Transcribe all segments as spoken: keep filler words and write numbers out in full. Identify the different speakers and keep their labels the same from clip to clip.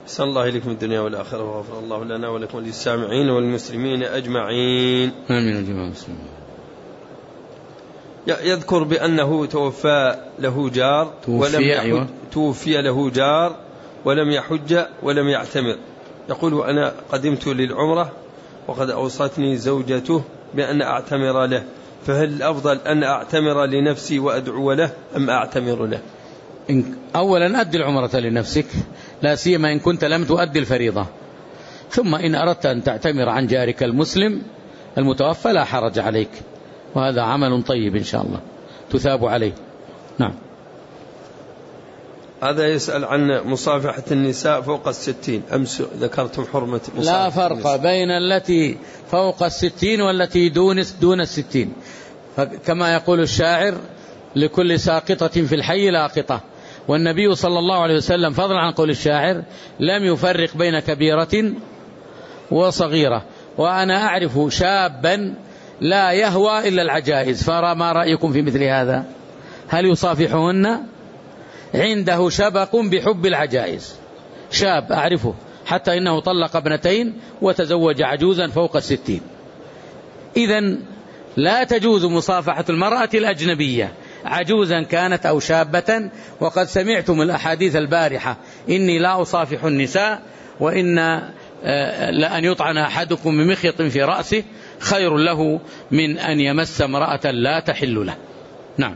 Speaker 1: أحسن الله إليكم الدنيا والآخرة، وغفر الله لنا ولكم وللسامعين والمسلمين أجمعين.
Speaker 2: آمين جميع المسلمين.
Speaker 1: يذكر بأنه توفى له جار ولم يحج أيوة. توفي له جار ولم يحج ولم يعتمر. يقول أنا قدمت للعمرة وقد أوصتني زوجته بأن أعتمر له، فهل الأفضل أن أعتمر لنفسي وأدعو له أم أعتمر له؟
Speaker 2: أولا أدي العمرة لنفسك، لا سيما إن كنت لم تؤدي الفريضة، ثم إن أردت أن تعتمر عن جارك المسلم المتوفى لا حرج عليك، وهذا عمل طيب إن شاء الله تثاب عليه. نعم.
Speaker 1: هذا يسأل عن مصافحة النساء فوق الستين، أمس ذكرتم حرمة مصافحة
Speaker 2: لا فرق النساء بين التي فوق الستين والتي دون دون الستين، كما يقول الشاعر لكل ساقطة في الحي لاقطة، والنبي صلى الله عليه وسلم فضلا عن قول الشاعر لم يفرق بين كبيرة وصغيرة. وأنا أعرف شابا لا يهوى إلا العجائز، فما رأيكم في مثل هذا؟ هل يصافحهن؟ عنده شبق بحب العجائز، شاب أعرفه حتى إنه طلق ابنتين وتزوج عجوزا فوق الستين. إذن لا تجوز مصافحة المرأة الأجنبية عجوزا كانت أو شابة. وقد سمعتم الأحاديث البارحة إني لا أصافح النساء، وإن لأن يطعن أحدكم بمخيط في رأسه خير له من أن يمس امرأة لا تحل له. نعم.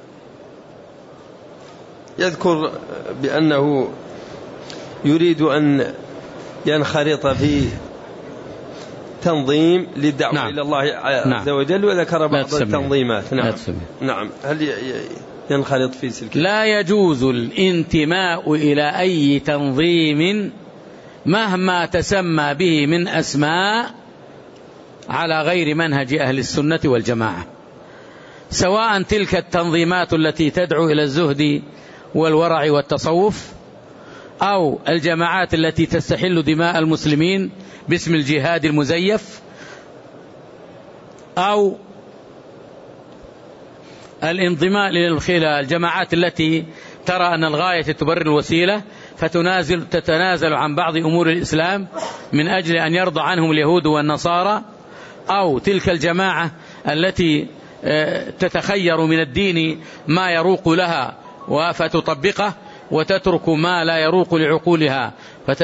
Speaker 1: يذكر بأنه يريد أن ينخرط في تنظيم للدعوة نعم. إلى الله عز نعم. وجل، وذكر بعض التنظيمات. نعم. نعم. هل ينخرط في سلك؟
Speaker 2: لا يجوز الانتماء إلى أي تنظيم مهما تسمى به من أسماء على غير منهج أهل السنة والجماعة، سواء تلك التنظيمات التي تدعو إلى الزهد والورع والتصوف، أو الجماعات التي تستحل دماء المسلمين باسم الجهاد المزيف، أو الانضماء للجماعات التي ترى أن الغاية تبرر الوسيلة فتنازل تتنازل عن بعض أمور الإسلام من أجل أن يرضى عنهم اليهود والنصارى، أو تلك الجماعة التي تتخير من الدين ما يروق لها فتطبقه وتترك ما لا يروق لعقولها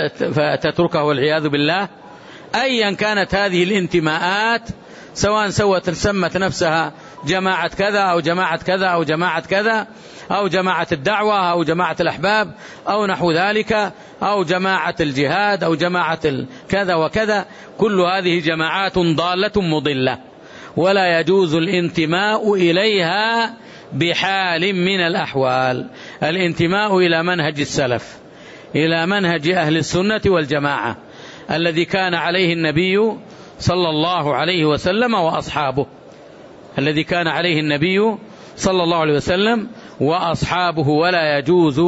Speaker 2: فتتركه والعياذ بالله. أيا كانت هذه الانتماءات، سواء سوت سمت نفسها جماعة كذا أو جماعة كذا أو جماعة كذا أو جماعة الدعوة أو جماعة الأحباب أو نحو ذلك أو جماعة الجهاد أو جماعة كذا وكذا، كل هذه جماعات ضالة مضلة، ولا يجوز الانتماء إليها بحال من الأحوال. الانتماء إلى منهج السلف، إلى منهج أهل السنة والجماعة الذي كان عليه النبي صلى الله عليه وسلم وأصحابه، الذي كان عليه النبي صلى الله عليه وسلم وأصحابه، ولا يجوز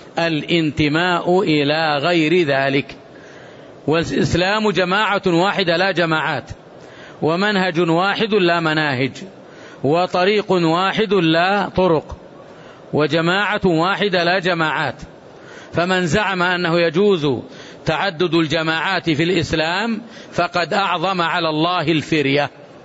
Speaker 2: الانتماء إلى غير ذلك. والإسلام جماعة واحدة لا جماعات، ومنهج واحد لا مناهج، وطريق واحد لا طرق، وجماعة واحدة لا جماعات. فمن زعم أنه يجوز تعدد الجماعات في الإسلام فقد أعظم على الله الفرية.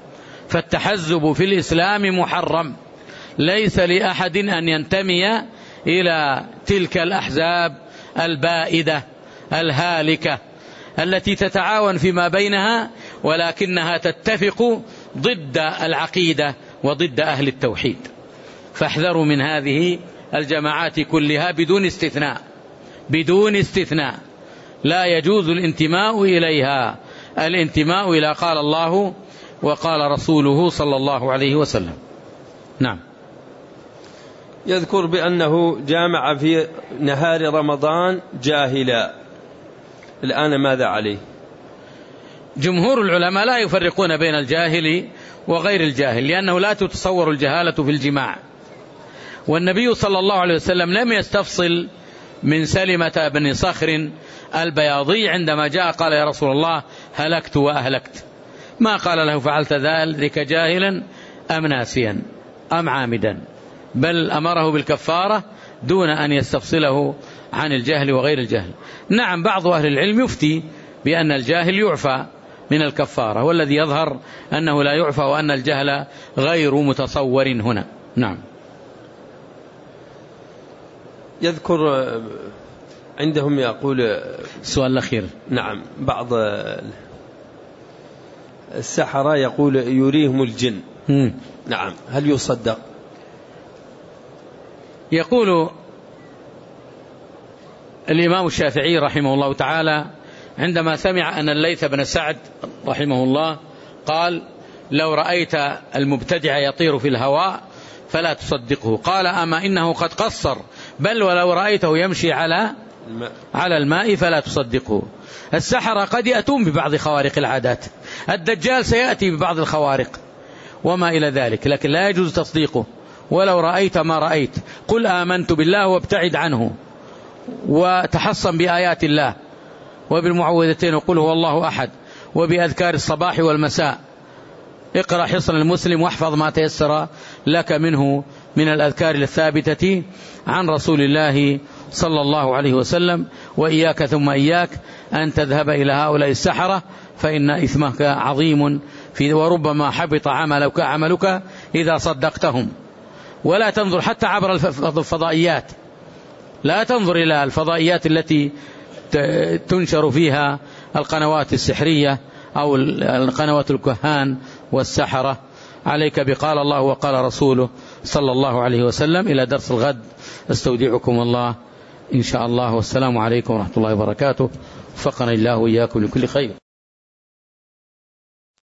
Speaker 2: فالتحزب في الإسلام محرم، ليس لأحد أن ينتمي إلى تلك الأحزاب البائدة الهالكة التي تتعاون فيما بينها ولكنها تتفق ضد العقيدة وضد أهل التوحيد. فاحذروا من هذه الجماعات كلها بدون استثناء، بدون استثناء لا يجوز الانتماء إليها. الانتماء إلى قال الله وقال رسوله صلى الله عليه وسلم. نعم.
Speaker 1: يذكر بأنه جامع في نهار رمضان جاهلا، الآن ماذا عليه؟
Speaker 2: جمهور العلماء لا يفرقون بين الجاهل وغير الجاهل، لأنه لا تتصور الجهالة في الجماع. والنبي صلى الله عليه وسلم لم يستفصل من سلمة بن صخر البياضي عندما جاء قال يا رسول الله هلكت وأهلكت، ما قال له فعلت ذلك جاهلا أم ناسيا أم عامدا، بل أمره بالكفارة دون أن يستفصله عن الجهل وغير الجهل. نعم بعض أهل العلم يفتي بأن الجاهل يعفى من الكفارة، والذي يظهر أنه لا يعفى وأن الجهل غير متصور هنا. نعم.
Speaker 1: يذكر عندهم يقول
Speaker 2: السؤال الأخير.
Speaker 1: نعم بعض السحرة يقول يريهم الجن. م. نعم هل يصدق؟
Speaker 2: يقول الإمام الشافعي رحمه الله تعالى عندما سمع أن الليث بن سعد رحمه الله قال لو رأيت المبتدع يطير في الهواء فلا تصدقه، قال أما إنه قد قصر، بل ولو رأيته يمشي على على الماء فلا تصدقه. السحرة قد يأتون ببعض خوارق العادات، الدجال سيأتي ببعض الخوارق وما إلى ذلك، لكن لا يجوز تصديقه. ولو رأيت ما رأيت قل آمنت بالله وابتعد عنه، وتحصن بآيات الله وبالمعوذتين وقل هو الله أحد وبأذكار الصباح والمساء. اقرأ حصن المسلم واحفظ ما تيسر لك منه من الأذكار الثابتة عن رسول الله صلى الله عليه وسلم. وإياك ثم إياك أن تذهب إلى هؤلاء السحرة فإن إثمك عظيم في وربما حبط عملك عملك إذا صدقتهم. ولا تنظر حتى عبر الفضائيات، لا تنظر إلى الفضائيات التي تنشر فيها القنوات السحرية أو القنوات الكهان والسحرة. عليك بقال الله وقال رسوله صلى الله عليه وسلم. إلى درس الغد، استودعكم الله إن شاء الله، والسلام عليكم ورحمة الله وبركاته. وفقنا الله وإياكم لكل خير.